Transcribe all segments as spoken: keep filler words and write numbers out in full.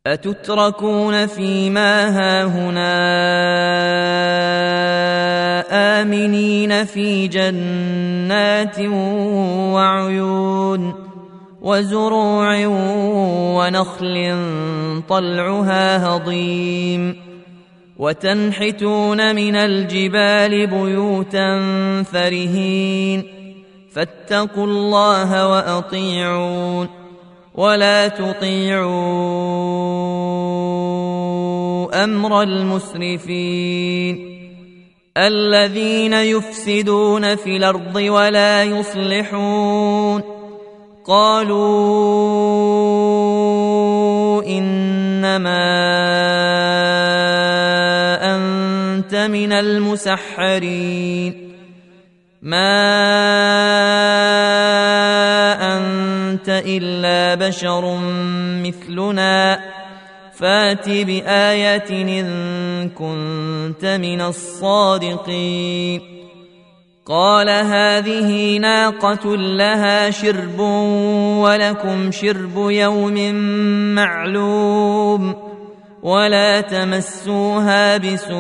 أتتركون فيما هاهنا آمنين في جنات وعيون وزروع ونخل طلعها هضيم وتنحتون من الجبال بيوتا فرهين فاتقوا الله وأطيعون ولا تطيعوا أمر المسرفين الذين يفسدون في الأرض ولا يصلحون قالوا إنما أنت من المسحرين ما أنت إلا بشر مثلنا فات بآية إن كنت من الصادقين قال هذه ناقة لها شرب ولكم شرب يوم معلوم ولا تمسوها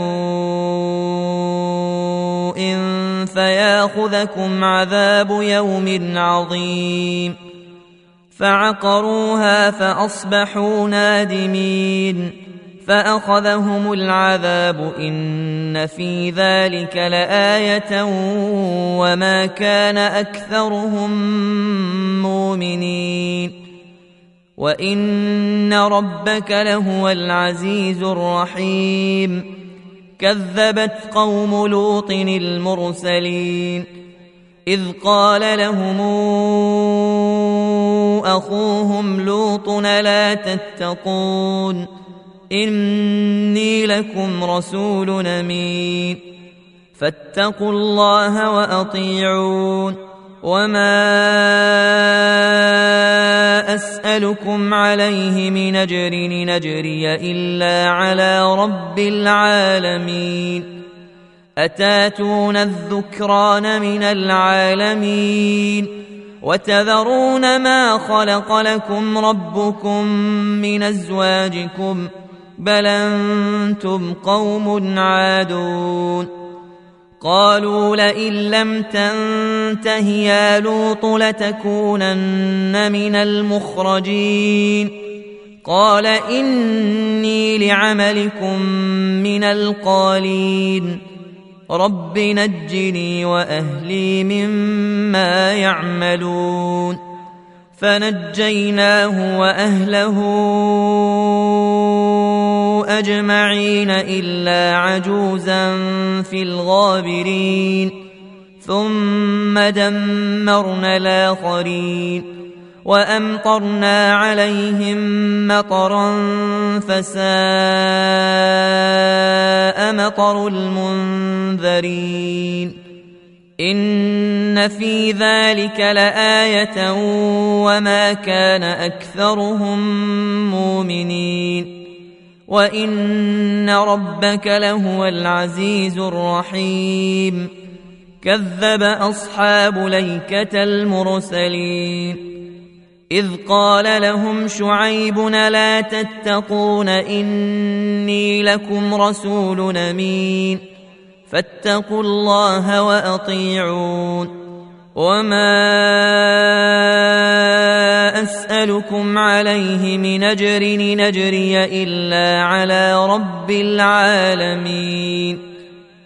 بسوء فياخذكم عذاب يوم عظيم فعقروها فأصبحوا نادمين فأخذهم العذاب إن في ذلك لآية وما كان أكثرهم مؤمنين وإن ربك لهو العزيز الرحيم كذبت قوم لوط المرسلين إذ قال لهم أخوهم لوط لا تتقون إني لكم رسول أمين فاتقوا الله وأطيعون وما أسألكم عليه من أجر نجري إلا على رب العالمين أتاتون الذكران من العالمين وتذرون ما خلق لكم ربكم من أزواجكم بل أنتم قوم عادون قالوا لئن لم تنته يا لوط لتكونن من المخرجين قال إني لعملكم من القالين رب نجني وأهلي مما يعملون فنجيناه وأهله أجمعين إلا عجوزا في الغابرين ثم دمرنا الآخرين وأمطرنا عليهم مطرا فساء مطر المنذرين إن في ذلك لآية وما كان أكثرهم مؤمنين وإن ربك لهو العزيز الرحيم كذب أصحاب ليكة المرسلين إذ قال لهم شعيب لا تتقون إني لكم رسول أمين فاتقوا الله وأطيعون وما أسألكم عليه من أجر نجري إلا على رب العالمين